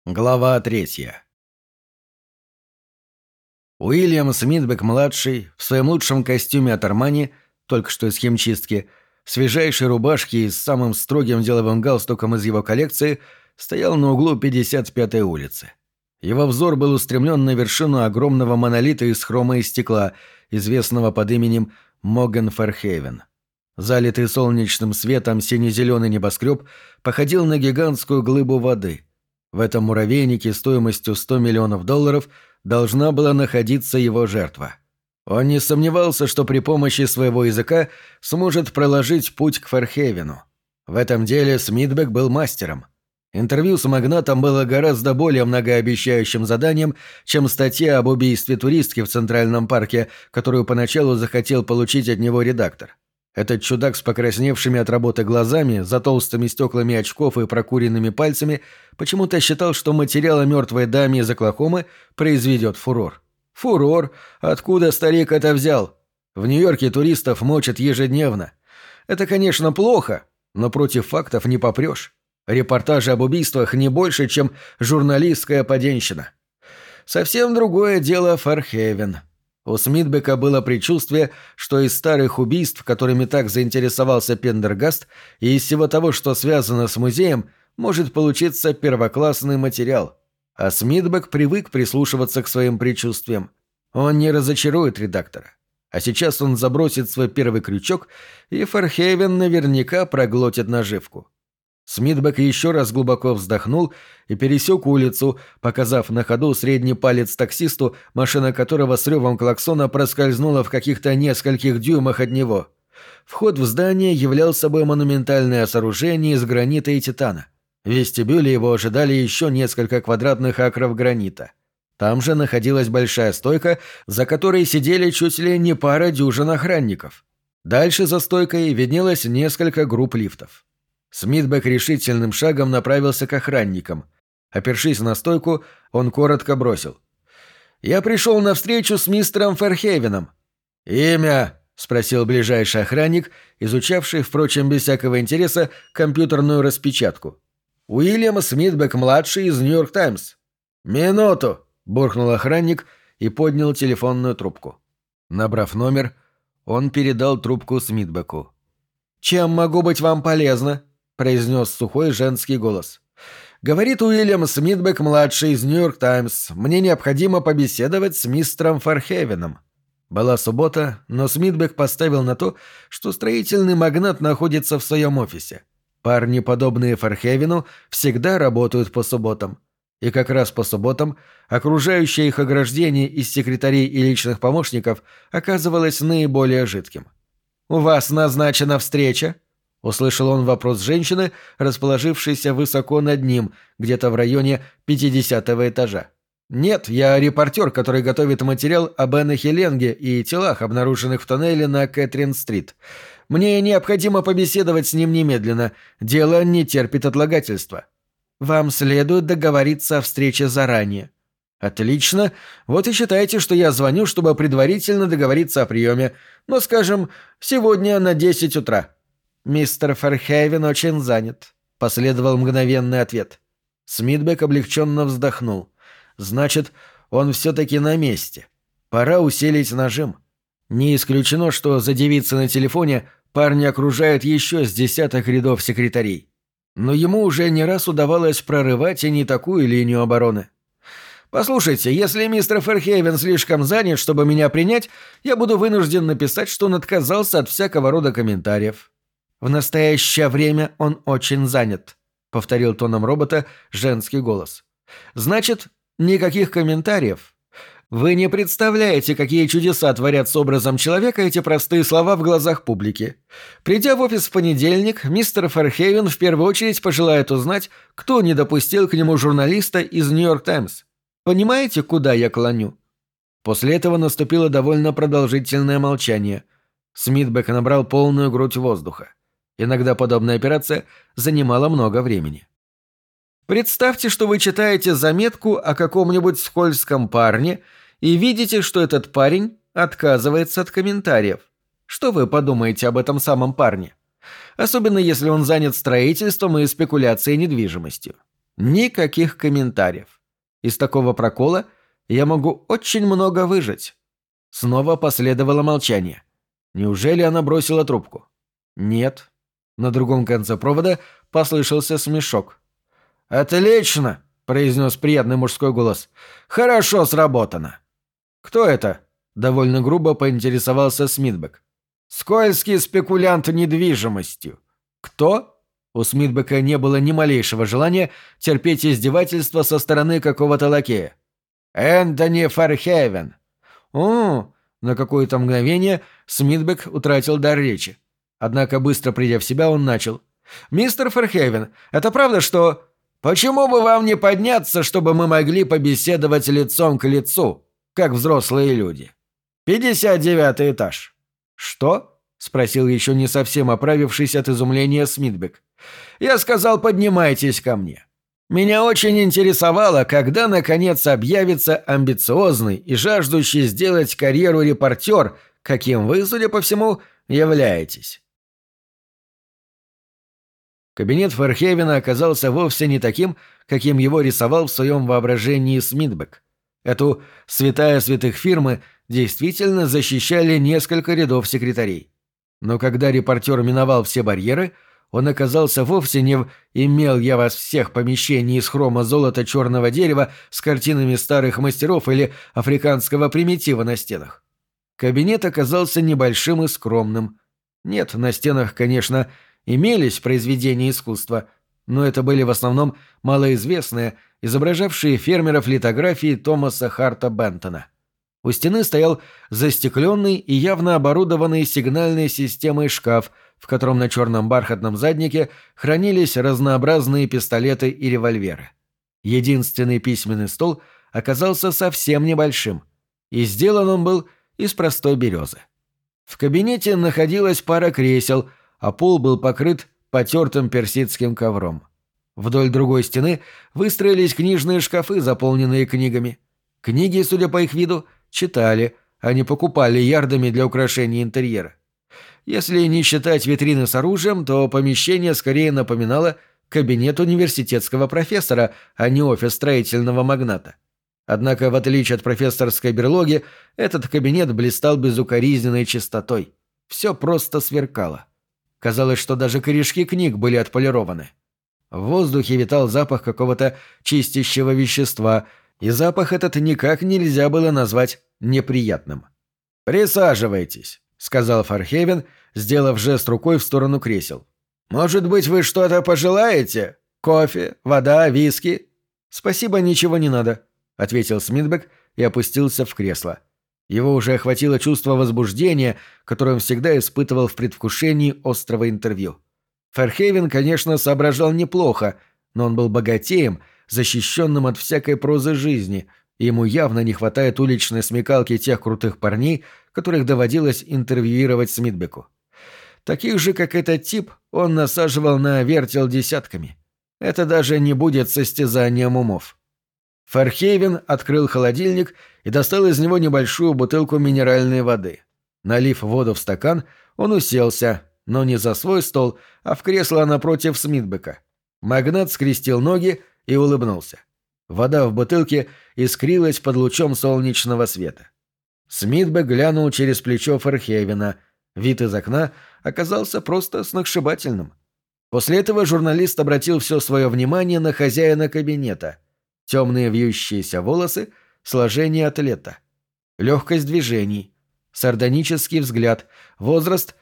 Глава 3. Уильям Смитбек-младший в своем лучшем костюме от Армани, только что из химчистки, в свежайшей рубашке и с самым строгим деловым галстуком из его коллекции, стоял на углу 55-й улицы. Его взор был устремлен на вершину огромного монолита из хрома и стекла, известного под именем Могган Фархейвен. Залитый солнечным светом сине-зеленый небоскреб походил на гигантскую глыбу воды. В этом муравейнике стоимостью $100 миллионов должна была находиться его жертва. Он не сомневался, что при помощи своего языка сможет проложить путь к Фархейвену. В этом деле Смитбек был мастером. Интервью с магнатом было гораздо более многообещающим заданием, чем статья об убийстве туристки в Центральном парке, которую поначалу захотел получить от него редактор. Этот чудак с покрасневшими от работы глазами, за толстыми стеклами очков и прокуренными пальцами почему-то считал, что материал о мертвой даме из Оклахомы произведет фурор. Фурор? Откуда старик это взял? В Нью-Йорке туристов мочат ежедневно. Это, конечно, плохо, но против фактов не попрешь. Репортажи об убийствах не больше, чем журналистская поденщина. Совсем другое дело Фархейвен. У Смитбека было предчувствие, что из старых убийств, которыми так заинтересовался Пендергаст, и из всего того, что связано с музеем, может получиться первоклассный материал. А Смитбек привык прислушиваться к своим предчувствиям. Он не разочарует редактора. А сейчас он забросит свой первый крючок, и Фархейвен наверняка проглотит наживку. Смитбек еще раз глубоко вздохнул и пересек улицу, показав на ходу средний палец таксисту, машина которого с ревом клаксона проскользнула в каких-то нескольких дюймах от него. Вход в здание являл собой монументальное сооружение из гранита и титана. В вестибюле его ожидали еще несколько квадратных акров гранита. Там же находилась большая стойка, за которой сидели чуть ли не пара дюжин охранников. Дальше за стойкой виднелось несколько групп лифтов. Смитбек решительным шагом направился к охранникам. Опершись на стойку, он коротко бросил: «Я пришел на встречу с мистером Фархейвеном». «Имя?» — спросил ближайший охранник, изучавший, впрочем, без всякого интереса, компьютерную распечатку. «Уильям Смитбек-младший из «Нью-Йорк Таймс». «Минуту!» — буркнул охранник и поднял телефонную трубку. Набрав номер, он передал трубку Смитбеку. «Чем могу быть вам полезна?» — произнес сухой женский голос. «Говорит Уильям Смитбек-младший из «Нью-Йорк Таймс». Мне необходимо побеседовать с мистером Фархейвеном». Была суббота, но Смитбек поставил на то, что строительный магнат находится в своем офисе. Парни, подобные Фархейвену, всегда работают по субботам. И как раз по субботам окружающее их ограждение из секретарей и личных помощников оказывалось наиболее жидким. «У вас назначена встреча?» — услышал он вопрос женщины, расположившейся высоко над ним, где-то в районе 50-го этажа. «Нет, я репортер, который готовит материал об Эннехе Ленге и телах, обнаруженных в тоннеле на Кэтрин-стрит. Мне необходимо побеседовать с ним немедленно. Дело не терпит отлагательства». «Вам следует договориться о встрече заранее». «Отлично. Вот и считайте, что я звоню, чтобы предварительно договориться о приеме. Но, скажем, сегодня на 10 утра». «Мистер Фархейвен очень занят», — последовал мгновенный ответ. Смитбек облегченно вздохнул. «Значит, он все-таки на месте. Пора усилить нажим. Не исключено, что за девицей на телефоне парни окружают еще с десяток рядов секретарей. Но ему уже не раз удавалось прорывать и не такую линию обороны. «Послушайте, если мистер Фархейвен слишком занят, чтобы меня принять, я буду вынужден написать, что он отказался от всякого рода комментариев». «В настоящее время он очень занят», — повторил тоном робота женский голос. «Значит, никаких комментариев. Вы не представляете, какие чудеса творят с образом человека эти простые слова в глазах публики. Придя в офис в понедельник, мистер Фархейвен в первую очередь пожелает узнать, кто не допустил к нему журналиста из «Нью-Йорк Таймс». Понимаете, куда я клоню?» После этого наступило довольно продолжительное молчание. Смитбек набрал полную грудь воздуха. Иногда подобная операция занимала много времени. Представьте, что вы читаете заметку о каком-нибудь скользком парне и видите, что этот парень отказывается от комментариев. Что вы подумаете об этом самом парне? Особенно если он занят строительством и спекуляцией недвижимостью. Никаких комментариев. Из такого прокола я могу очень много выжать. Снова последовало молчание. Неужели она бросила трубку? Нет. На другом конце провода послышался смешок. «Отлично!» — произнес приятный мужской голос. «Хорошо сработано!» «Кто это?» — довольно грубо поинтересовался Смитбек. «Скользкий спекулянт недвижимостью». «Кто?» У Смитбека не было ни малейшего желания терпеть издевательства со стороны какого-то лакея. «Энтони Фархевен». «О!» На какое-то мгновение Смитбек утратил дар речи. Однако, быстро придя в себя, он начал. «Мистер Фархевен, это правда, что...» «Почему бы вам не подняться, чтобы мы могли побеседовать лицом к лицу, как взрослые люди?» 59-й этаж». «Что?» — спросил еще не совсем оправившись от изумления Смитбек. «Я сказал, поднимайтесь ко мне. Меня очень интересовало, когда, наконец, объявится амбициозный и жаждущий сделать карьеру репортер, каким вы, судя по всему, являетесь». Кабинет Фархевена оказался вовсе не таким, каким его рисовал в своем воображении Смитбек. Эту святая святых фирмы действительно защищали несколько рядов секретарей. Но когда репортер миновал все барьеры, он оказался вовсе не в «имел я вас всех» помещении из хрома золота черного дерева с картинами старых мастеров или африканского примитива на стенах. Кабинет оказался небольшим и скромным. Нет, на стенах, конечно, имелись произведения искусства, но это были в основном малоизвестные, изображавшие фермеров литографии Томаса Харта Бентона. У стены стоял застекленный и явно оборудованный сигнальной системой шкаф, в котором на черном бархатном заднике хранились разнообразные пистолеты и револьверы. Единственный письменный стол оказался совсем небольшим, и сделан он был из простой березы. В кабинете находилась пара кресел, а пол был покрыт потертым персидским ковром. Вдоль другой стены выстроились книжные шкафы, заполненные книгами. Книги, судя по их виду, читали, а не покупали ярдами для украшения интерьера. Если не считать витрины с оружием, то помещение скорее напоминало кабинет университетского профессора, а не офис строительного магната. Однако, в отличие от профессорской берлоги, этот кабинет блистал безукоризненной чистотой. Все просто сверкало. Казалось, что даже корешки книг были отполированы. В воздухе витал запах какого-то чистящего вещества, и запах этот никак нельзя было назвать неприятным. «Присаживайтесь», — сказал Фархевен, сделав жест рукой в сторону кресел. «Может быть, вы что-то пожелаете? Кофе, вода, виски?» «Спасибо, ничего не надо», — ответил Смитбек и опустился в кресло. Его уже охватило чувство возбуждения, которое он всегда испытывал в предвкушении острого интервью. Фархевен, конечно, соображал неплохо, но он был богатеем, защищенным от всякой прозы жизни, и ему явно не хватает уличной смекалки тех крутых парней, которых доводилось интервьюировать Смитбеку. Таких же, как этот тип, он насаживал на вертел десятками. Это даже не будет состязанием умов. Фархевен открыл холодильник и достал из него небольшую бутылку минеральной воды. Налив воду в стакан, он уселся, но не за свой стол, а в кресло напротив Смитбека. Магнат скрестил ноги и улыбнулся. Вода в бутылке искрилась под лучом солнечного света. Смитбек глянул через плечо Фархевена. Вид из окна оказался просто сногсшибательным. После этого журналист обратил все свое внимание на хозяина кабинета. Темные вьющиеся волосы, сложение атлета. Легкость движений. Сардонический взгляд. Возраст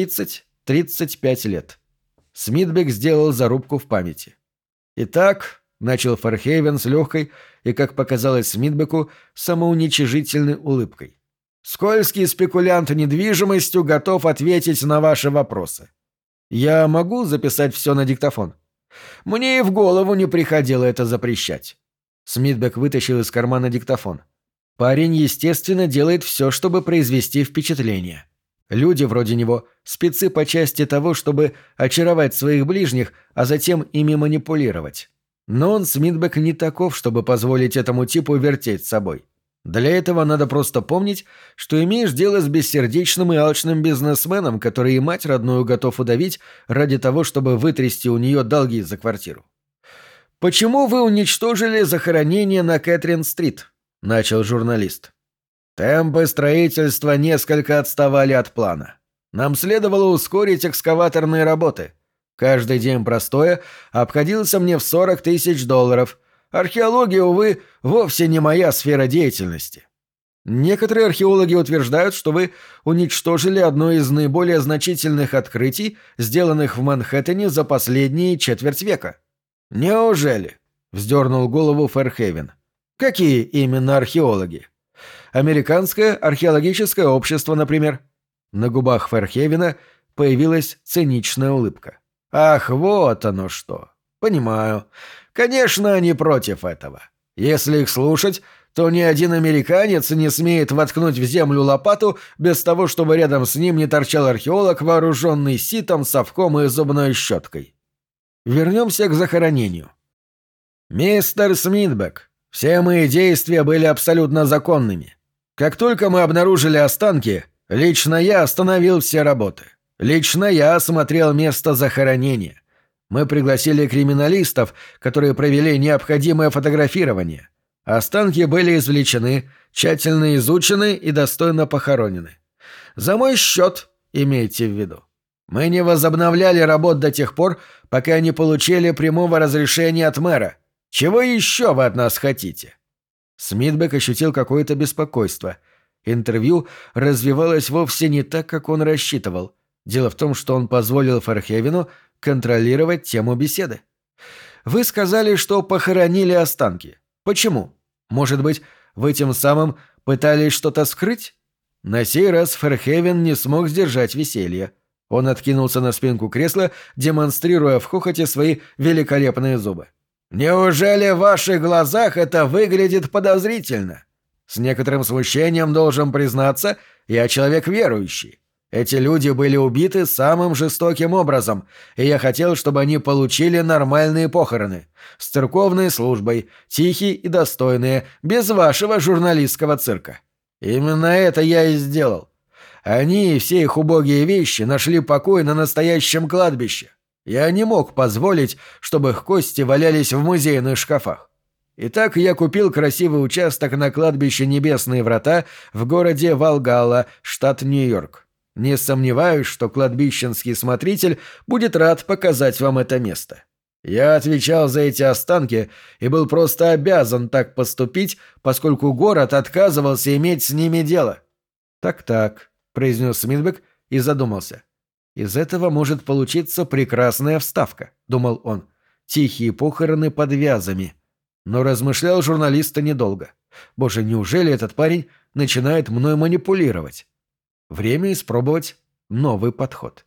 30-35 лет. Смитбек сделал зарубку в памяти. «Итак», — начал Фархевен с легкой и, как показалось Смитбеку, самоуничижительной улыбкой. «Скользкий спекулянт недвижимостью готов ответить на ваши вопросы. Я могу записать все на диктофон? Мне и в голову не приходило это запрещать». Смитбек вытащил из кармана диктофон. Парень, естественно, делает все, чтобы произвести впечатление. Люди вроде него – спецы по части того, чтобы очаровать своих ближних, а затем ими манипулировать. Но он, Смитбек, не таков, чтобы позволить этому типу вертеть собой. Для этого надо просто помнить, что имеешь дело с бессердечным и алчным бизнесменом, который и мать родную готов удавить ради того, чтобы вытрясти у нее долги за квартиру. «Почему вы уничтожили захоронение на Кэтрин-стрит?» — начал журналист. «Темпы строительства несколько отставали от плана. Нам следовало ускорить экскаваторные работы. Каждый день простоя обходился мне в $40 000. Археология, увы, вовсе не моя сфера деятельности. Некоторые археологи утверждают, что вы уничтожили одно из наиболее значительных открытий, сделанных в Манхэттене за последние четверть века». «Неужели?» — вздернул голову Фэрхейвен. «Какие именно археологи?» «Американское археологическое общество, например». На губах Фэрхейвена появилась циничная улыбка. «Ах, вот оно что! Понимаю. Конечно, они против этого. Если их слушать, то ни один американец не смеет воткнуть в землю лопату без того, чтобы рядом с ним не торчал археолог, вооруженный ситом, совком и зубной щеткой. Вернемся к захоронению. Мистер Смитбек, все мои действия были абсолютно законными. Как только мы обнаружили останки, лично я остановил все работы. Лично я осмотрел место захоронения. Мы пригласили криминалистов, которые провели необходимое фотографирование. Останки были извлечены, тщательно изучены и достойно похоронены. За мой счет, имейте в виду. Мы не возобновляли работ до тех пор, пока не получили прямого разрешения от мэра. Чего еще вы от нас хотите?» Смитбек ощутил какое-то беспокойство. Интервью развивалось вовсе не так, как он рассчитывал. Дело в том, что он позволил Фэрхейвену контролировать тему беседы. «Вы сказали, что похоронили останки. Почему? Может быть, вы тем самым пытались что-то скрыть?» На сей раз Фэрхейвен не смог сдержать веселье. Он откинулся на спинку кресла, демонстрируя в хохоте свои великолепные зубы. «Неужели в ваших глазах это выглядит подозрительно? С некоторым смущением должен признаться, я человек верующий. Эти люди были убиты самым жестоким образом, и я хотел, чтобы они получили нормальные похороны. С церковной службой, тихие и достойные, без вашего журналистского цирка. Именно это я и сделал. Они и все их убогие вещи нашли покой на настоящем кладбище. Я не мог позволить, чтобы их кости валялись в музейных шкафах. Итак, я купил красивый участок на кладбище Небесные Врата в городе Валгалла, штат Нью-Йорк. Не сомневаюсь, что кладбищенский смотритель будет рад показать вам это место. Я отвечал за эти останки и был просто обязан так поступить, поскольку город отказывался иметь с ними дело». «Так-так», — произнес Смитбек и задумался. «Из этого может получиться прекрасная вставка», — думал он. «Тихие похороны под вязами». Но размышлял журналист недолго. «Боже, неужели этот парень начинает мной манипулировать?» Время испробовать новый подход.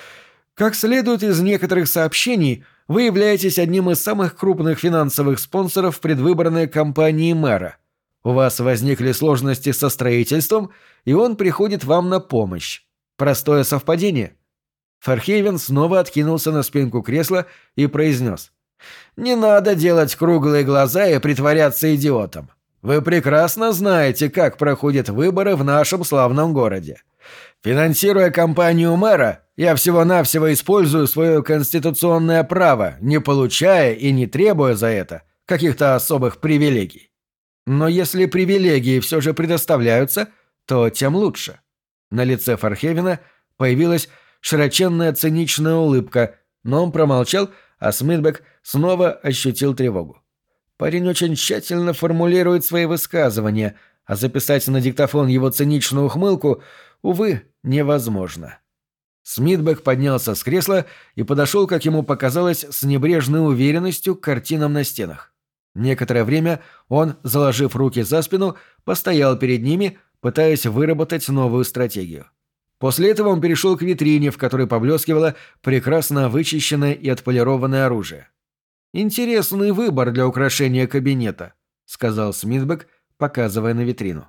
Как следует из некоторых сообщений, вы являетесь одним из самых крупных финансовых спонсоров предвыборной кампании мэра. У вас возникли сложности со строительством, и он приходит вам на помощь. Простое совпадение? Фэрхейвен снова откинулся на спинку кресла и произнес. «Не надо делать круглые глаза и притворяться идиотом. Вы прекрасно знаете, как проходят выборы в нашем славном городе. Финансируя кампанию мэра, я всего-навсего использую свое конституционное право, не получая и не требуя за это каких-то особых привилегий. Но если привилегии все же предоставляются, то тем лучше». На лице Фэрхейвена появилась широченная циничная улыбка, но он промолчал, а Смитбек снова ощутил тревогу. Парень очень тщательно формулирует свои высказывания, а записать на диктофон его циничную ухмылку, увы, невозможно. Смитбек поднялся с кресла и подошел, как ему показалось, с небрежной уверенностью к картинам на стенах. Некоторое время он, заложив руки за спину, постоял перед ними, пытаясь выработать новую стратегию. После этого он перешел к витрине, в которой поблескивало прекрасно вычищенное и отполированное оружие. «Интересный выбор для украшения кабинета», — сказал Смитбек, показывая на витрину.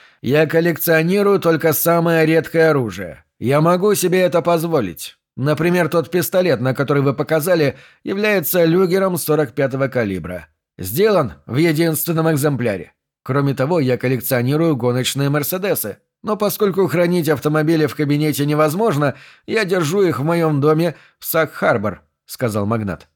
«Я коллекционирую только самое редкое оружие. Я могу себе это позволить. Например, тот пистолет, на который вы показали, является люгером 45-го калибра. Сделан в единственном экземпляре. Кроме того, я коллекционирую гоночные «Мерседесы». Но поскольку хранить автомобили в кабинете невозможно, я держу их в моем доме в Саг-Харбор», — сказал магнат.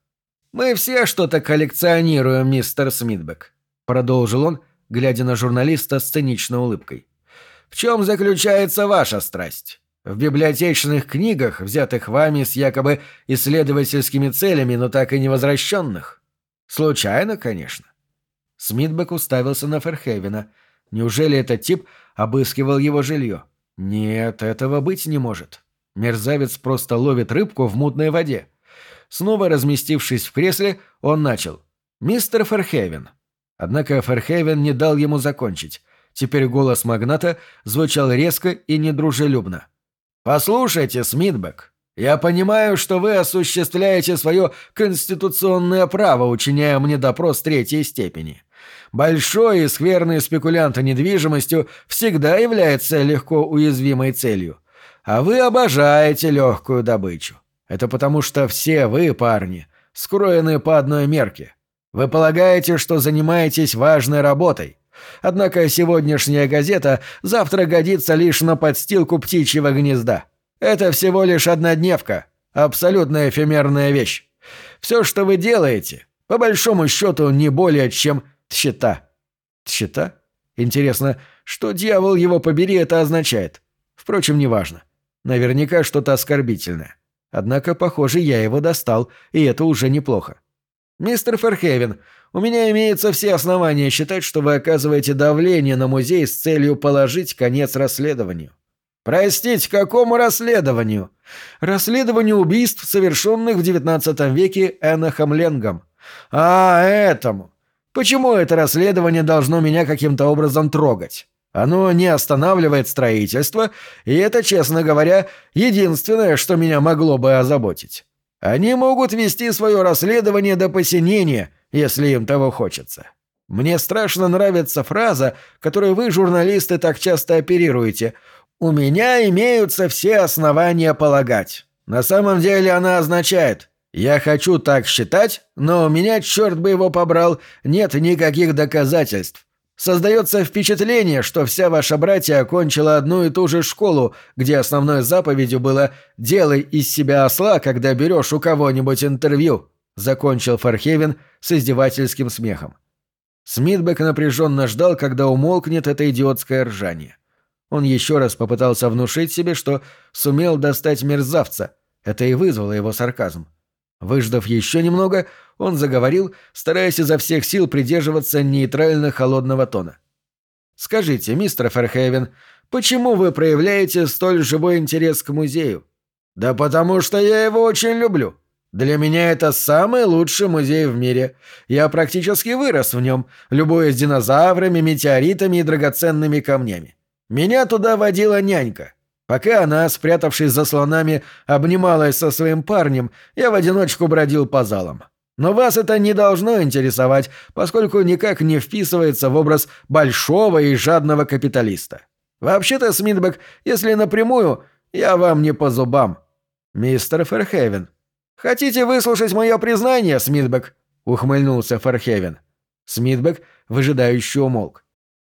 «Мы все что-то коллекционируем, мистер Смитбек», — продолжил он, глядя на журналиста с циничной улыбкой. «В чем заключается ваша страсть? В библиотечных книгах, взятых вами с якобы исследовательскими целями, но так и не возвращенных? Случайно, конечно». Смитбек уставился на Ферхейвена. Неужели этот тип обыскивал его жилье? Нет, этого быть не может. Мерзавец просто ловит рыбку в мутной воде. Снова разместившись в кресле, он начал. «Мистер Ферхейвен». Однако Ферхейвен не дал ему закончить. Теперь голос магната звучал резко и недружелюбно. «Послушайте, Смитбек, я понимаю, что вы осуществляете свое конституционное право, учиняя мне допрос третьей степени. Большой и скверный спекулянт недвижимостью всегда является легко уязвимой целью. А вы обожаете легкую добычу. Это потому, что все вы, парни, скроены по одной мерке. Вы полагаете, что занимаетесь важной работой. Однако сегодняшняя газета завтра годится лишь на подстилку птичьего гнезда. Это всего лишь однодневка, абсолютно эфемерная вещь. Все, что вы делаете, по большому счету, не более чем тщета. Тщета? Интересно, что, дьявол его побери, это означает? Впрочем, неважно. Наверняка что-то оскорбительное. Однако, похоже, я его достал, и это уже неплохо. «Мистер Ферхейвен, у меня имеются все основания считать, что вы оказываете давление на музей с целью положить конец расследованию». «Простите, какому расследованию?» «Расследованию убийств, совершенных в XIX веке Энохом Ленгом». «А, этому. Почему это расследование должно меня каким-то образом трогать? Оно не останавливает строительство, и это, честно говоря, единственное, что меня могло бы озаботить. Они могут вести свое расследование до посинения, если им того хочется. Мне страшно нравится фраза, которой вы, журналисты, так часто оперируете. «У меня имеются все основания полагать». На самом деле она означает «я хочу так считать, но у меня, черт бы его побрал, нет никаких доказательств». Создается впечатление, что вся ваша братья окончила одну и ту же школу, где основной заповедью было «делай из себя осла, когда берешь у кого-нибудь интервью», — закончил Ферхейвен с издевательским смехом. Смитбек напряженно ждал, когда умолкнет это идиотское ржание. Он еще раз попытался внушить себе, что сумел достать мерзавца. Это и вызвало его сарказм. Выждав еще немного, он заговорил, стараясь изо всех сил придерживаться нейтрально-холодного тона. «Скажите, мистер Ферхейвен, почему вы проявляете столь живой интерес к музею?» «Да потому что я его очень люблю. Для меня это самый лучший музей в мире. Я практически вырос в нем, любуясь динозаврами, метеоритами и драгоценными камнями. Меня туда водила нянька. Пока она, спрятавшись за слонами, обнималась со своим парнем, я в одиночку бродил по залам. Но вас это не должно интересовать, поскольку никак не вписывается в образ большого и жадного капиталиста. Вообще-то, Смитбек, если напрямую, я вам не по зубам. Мистер Ферхейвен. Хотите выслушать мое признание, Смитбек? Ухмыльнулся Ферхейвен. Смитбек выжидающе умолк.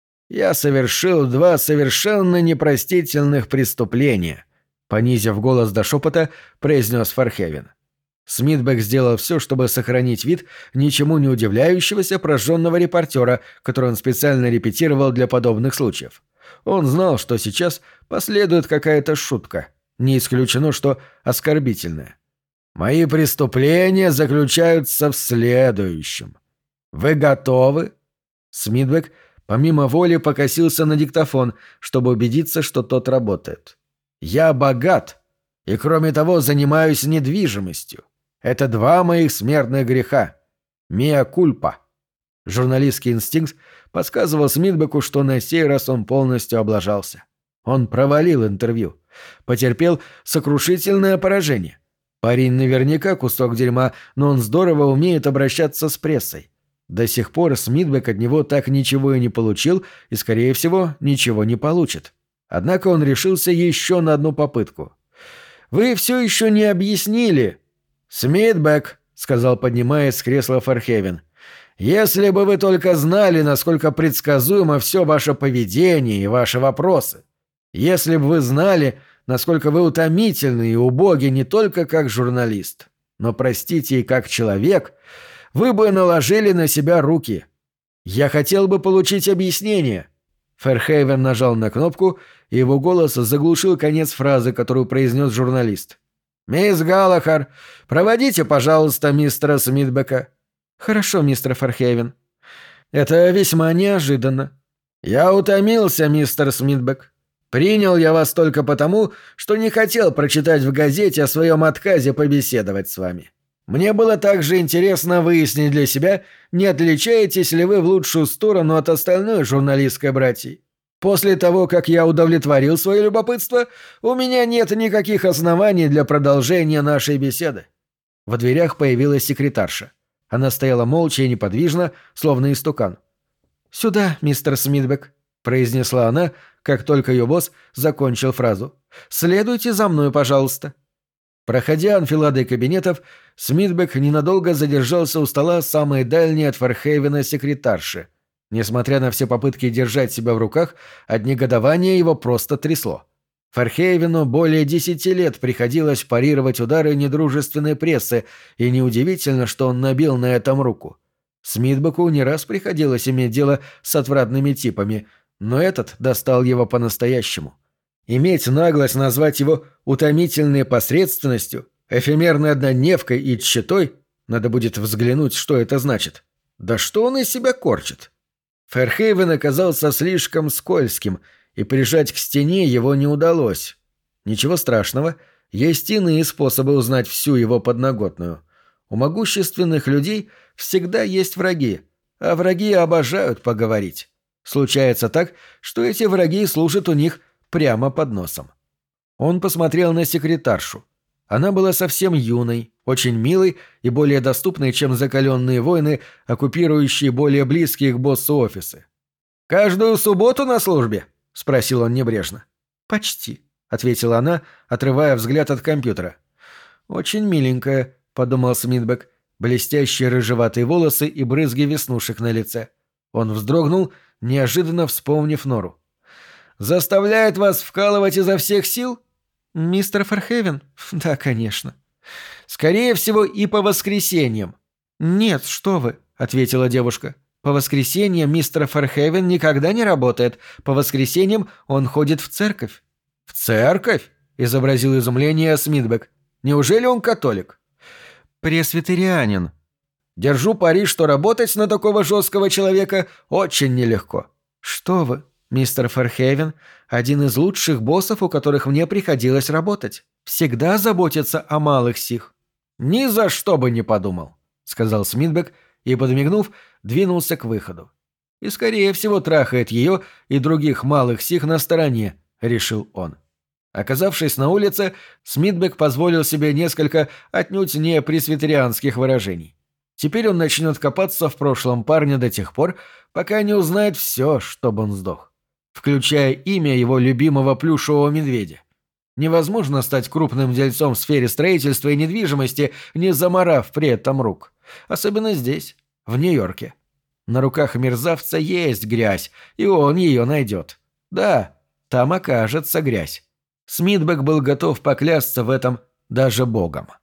«Я совершил 2 совершенно непростительных преступления», — понизив голос до шепота, произнес Ферхейвен. Смитбек сделал все, чтобы сохранить вид ничему не удивляющегося прожженного репортера, который он специально репетировал для подобных случаев. Он знал, что сейчас последует какая-то шутка. Не исключено, что оскорбительная. «Мои преступления заключаются в следующем. Вы готовы?» Смитбек помимо воли покосился на диктофон, чтобы убедиться, что тот работает. «Я богат, и кроме того занимаюсь недвижимостью. Это 2 моих смертных греха. Миа кульпа». Журналистский инстинкт подсказывал Смитбеку, что на сей раз он полностью облажался. Он провалил интервью. Потерпел сокрушительное поражение. Парень наверняка кусок дерьма, но он здорово умеет обращаться с прессой. До сих пор Смитбек от него так ничего и не получил и, скорее всего, ничего не получит. Однако он решился еще на одну попытку. «Вы все еще не объяснили...» «Смитбек», — сказал, поднимаясь с кресла Ферхейвен, — «если бы вы только знали, насколько предсказуемо все ваше поведение и ваши вопросы. Если бы вы знали, насколько вы утомительны и убоги не только как журналист, Но, простите, и как человек, вы бы наложили на себя руки. Я хотел бы получить объяснение». Фэрхейвен нажал на кнопку, и его голос заглушил конец фразы, которую произнес журналист. «Мисс Галлахер, проводите, пожалуйста, мистера Смитбека». «Хорошо, мистер Фэрхейвен». «Это весьма неожиданно». «Я утомился, мистер Смитбек. Принял я вас только потому, что не хотел прочитать в газете о своем отказе побеседовать с вами. Мне было также интересно выяснить для себя, не отличаетесь ли вы в лучшую сторону от остальной журналистской братьи. После того, как я удовлетворил свое любопытство, у меня нет никаких оснований для продолжения нашей беседы». В дверях появилась секретарша. Она стояла молча и неподвижно, словно истукан. «Сюда, мистер Смитбек», — произнесла она, как только ее босс закончил фразу. «Следуйте за мной, пожалуйста». Проходя анфиладой кабинетов, Смитбек ненадолго задержался у стола самой дальней от Фэрхейвена секретарши. Несмотря на все попытки держать себя в руках, от негодования его просто трясло. Фэрхейвену более 10 лет приходилось парировать удары недружественной прессы, и неудивительно, что он набил на этом руку. Смитбеку не раз приходилось иметь дело с отвратными типами, но этот достал его по-настоящему. Иметь наглость назвать его утомительной посредственностью, эфемерной однодневкой и тщетой, надо будет взглянуть, что это значит. Да что он из себя корчит? Фэрхейвен оказался слишком скользким, и прижать к стене его не удалось. Ничего страшного, есть иные способы узнать всю его подноготную. У могущественных людей всегда есть враги, а враги обожают поговорить. Случается так, что эти враги служат у них прямо под носом. Он посмотрел на секретаршу. Она была совсем юной, очень милой и более доступной, чем закаленные воины, оккупирующие более близкие к боссу офисы. «Каждую субботу на службе?» — спросил он небрежно. «Почти», — ответила она, отрывая взгляд от компьютера. «Очень миленькая», — подумал Смитбек, блестящие рыжеватые волосы и брызги веснушек на лице. Он вздрогнул, неожиданно вспомнив Нору. «Заставляет вас вкалывать изо всех сил?» «Мистер Фэрхейвен?» «Да, конечно». «Скорее всего, и по воскресеньям». «Нет, что вы», — ответила девушка. «По воскресеньям мистер Фэрхейвен никогда не работает. По воскресеньям он ходит в церковь». «В церковь?» — изобразил изумление Смитбек. «Неужели он католик?» «Пресвитерианин». «Держу пари, что работать на такого жесткого человека очень нелегко». «Что вы? Мистер Фэрхейвен – один из лучших боссов, у которых мне приходилось работать. Всегда заботится о малых сих». «Ни за что бы не подумал», – сказал Смитбек и, подмигнув, двинулся к выходу. «И, скорее всего, трахает ее и других малых сих на стороне», – решил он. Оказавшись на улице, Смитбек позволил себе несколько отнюдь не пресвитерианских выражений. Теперь он начнет копаться в прошлом парня до тех пор, пока не узнает все, чтобы он сдох. Включая имя его любимого плюшевого медведя. Невозможно стать крупным дельцом в сфере строительства и недвижимости, не заморав при этом рук. Особенно здесь, в Нью-Йорке. На руках мерзавца есть грязь, и он ее найдет. Да, там окажется грязь. Смитбек был готов поклясться в этом даже богом.